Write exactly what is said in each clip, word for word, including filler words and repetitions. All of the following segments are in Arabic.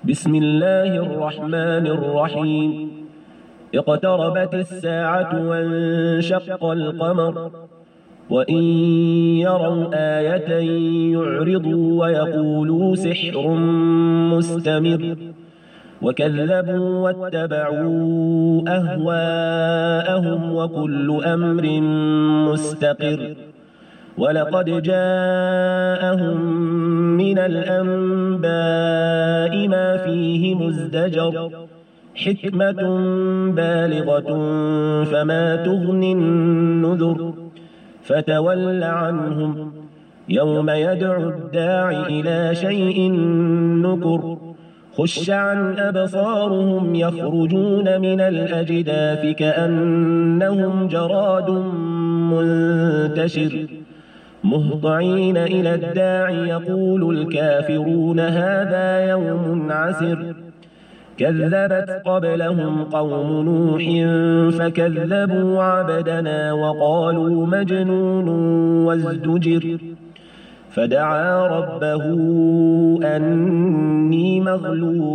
بسم الله الرحمن الرحيم. اقتربت الساعة وانشق القمر وإن يروا آية يعرضوا ويقولوا سحر مستمر وكذبوا واتبعوا أهواءهم وكل أمر مستقر ولقد جاءهم من الأنباء ما فيه مزدجر حكمة بالغة فما تغني النذر فتول عنهم يوم يدعو الداع إلى شيء نكر خش عن أبصارهم يخرجون من الأجداث كأنهم جراد منتشر مهطعين إلى الداع يقول الكافرون هذا يوم عسر كذبت قبلهم قوم نوح فكذبوا عبدنا وقالوا مجنون وازدجر فدعا ربه أني مغلوب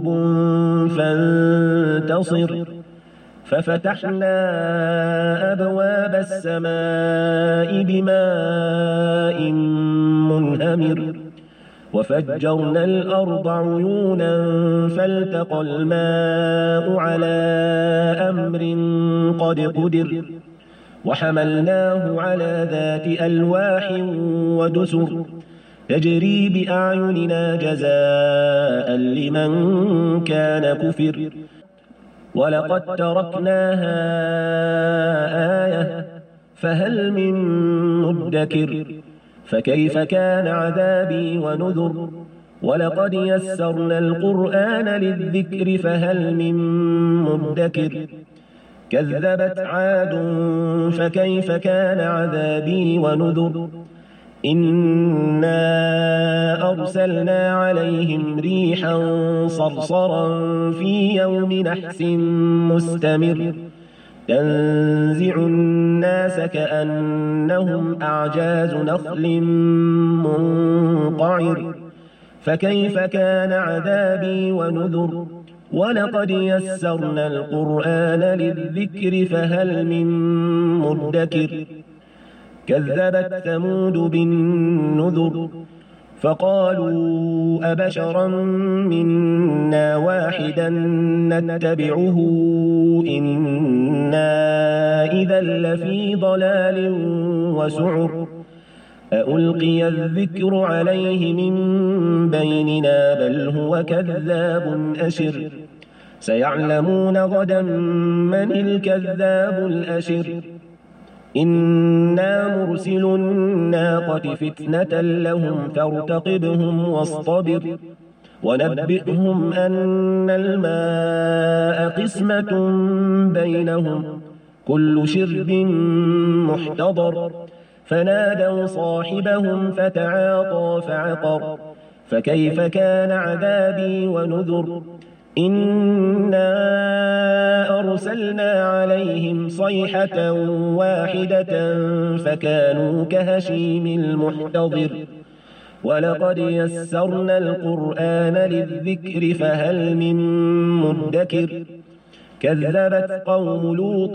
فانتصر ففتحنا أبواب السماء بماء منهمر وفجرنا الأرض عيونا فالتقى الماء على أمر قد قدر وحملناه على ذات ألواح ودسر تجري بأعيننا جزاء لمن كان كفر ولقد تركناها آية فهل من مدكر فكيف كان عذابي ونذر ولقد يسرنا القرآن للذكر فهل من مدكر كذبت عاد فكيف كان عذابي ونذر إنا أرسلنا عليهم ريحا صرصرا في يوم نحس مستمر تنزع الناس كأنهم أعجاز نخل منقعر فكيف كان عذابي ونذر ولقد يسرنا القرآن للذكر فهل من مدكر كذبت ثمود بالنذر فقالوا أبشرا منا واحدا نتبعه إنا إذا لفي ضلال وسعر ألقي الذكر عليه من بيننا بل هو كذاب أشر سيعلمون غدا من الكذاب الأشر إنا مرسل الناقة فتنة لهم فارتقبهم واصطبر ونبئهم أن الماء قسمة بينهم كل شرب محتضر فنادوا صاحبهم فتعاطى فعقر فكيف كان عذابي ونذر إنا أرسلنا عليهم صيحة واحدة فكانوا كهشيم المحتضر ولقد يسرنا القرآن للذكر فهل من مدكر كذبت قوم لوط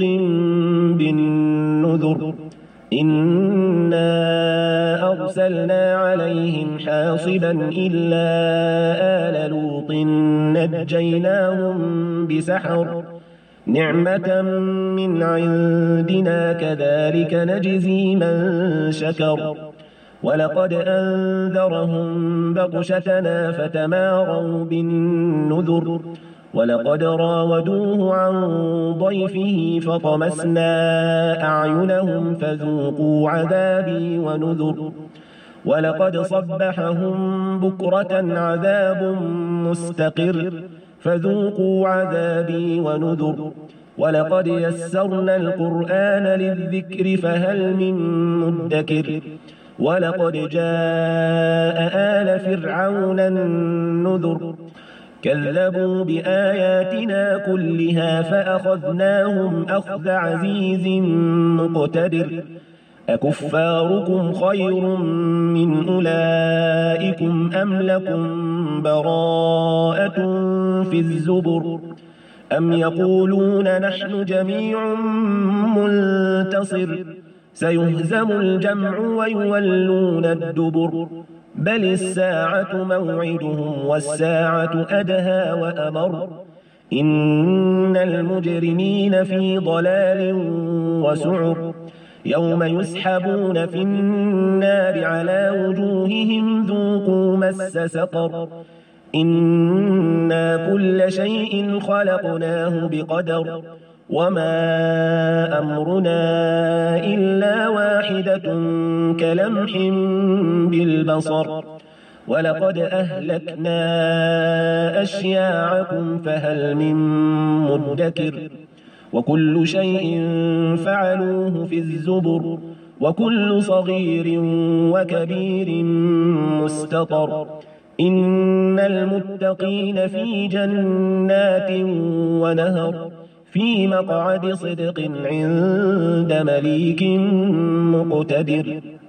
بالنذر إنا أرسلنا عليهم حاصبا إلا آل لوط نجيناهم بسحر نعمة من عندنا كذلك نجزي من شكر ولقد أنذرهم بطشتنا فتماروا بالنذر ولقد راودوه عن ضيفه فطمسنا أعينهم فذوقوا عذابي ونذر ولقد صبحهم بكرة عذاب مستقر فذوقوا عذابي ونذر ولقد يسرنا القرآن للذكر فهل من مدكر ولقد جاء آل فرعون النذر كذبوا بآياتنا كلها فأخذناهم أخذ عزيز مقتدر أكفاركم خير من أولئكم أم لكم براءة في الزبر أم يقولون نحن جميع منتصر سيهزم الجمع ويولون الدبر بل الساعة موعدهم والساعة أدهى وأمر إن المجرمين في ضلال وسعر يوم يسحبون في النار على وجوههم ذوقوا مس سقر إنا كل شيء خلقناه بقدر وما أمرنا إلا واحدة كلمح بالبصر ولقد أهلكنا أشياعكم فهل من مدكر وكل شيء فعلوه في الزبر وكل صغير وكبير مستطر إن المتقين في جنات ونهر في مقعد صدق عند مليك مقتدر.